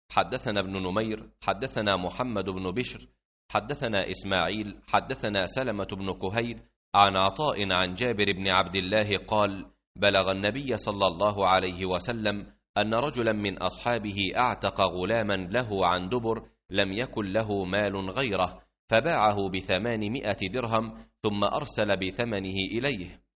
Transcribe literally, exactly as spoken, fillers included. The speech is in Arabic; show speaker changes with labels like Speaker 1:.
Speaker 1: حدثنا ابن نمير حدثنا محمد بن بشر حدثنا إسماعيل حدثنا سلمة بن كهيل عن عطاء عن جابر بن عبد الله قال: بلغ النبي صلى الله عليه وسلم أن رجلا من أصحابه أعتق غلاما له عن دبر لم يكن له مال غيره، فباعه بثمانمائة درهم ثم أرسل بثمنه إليه،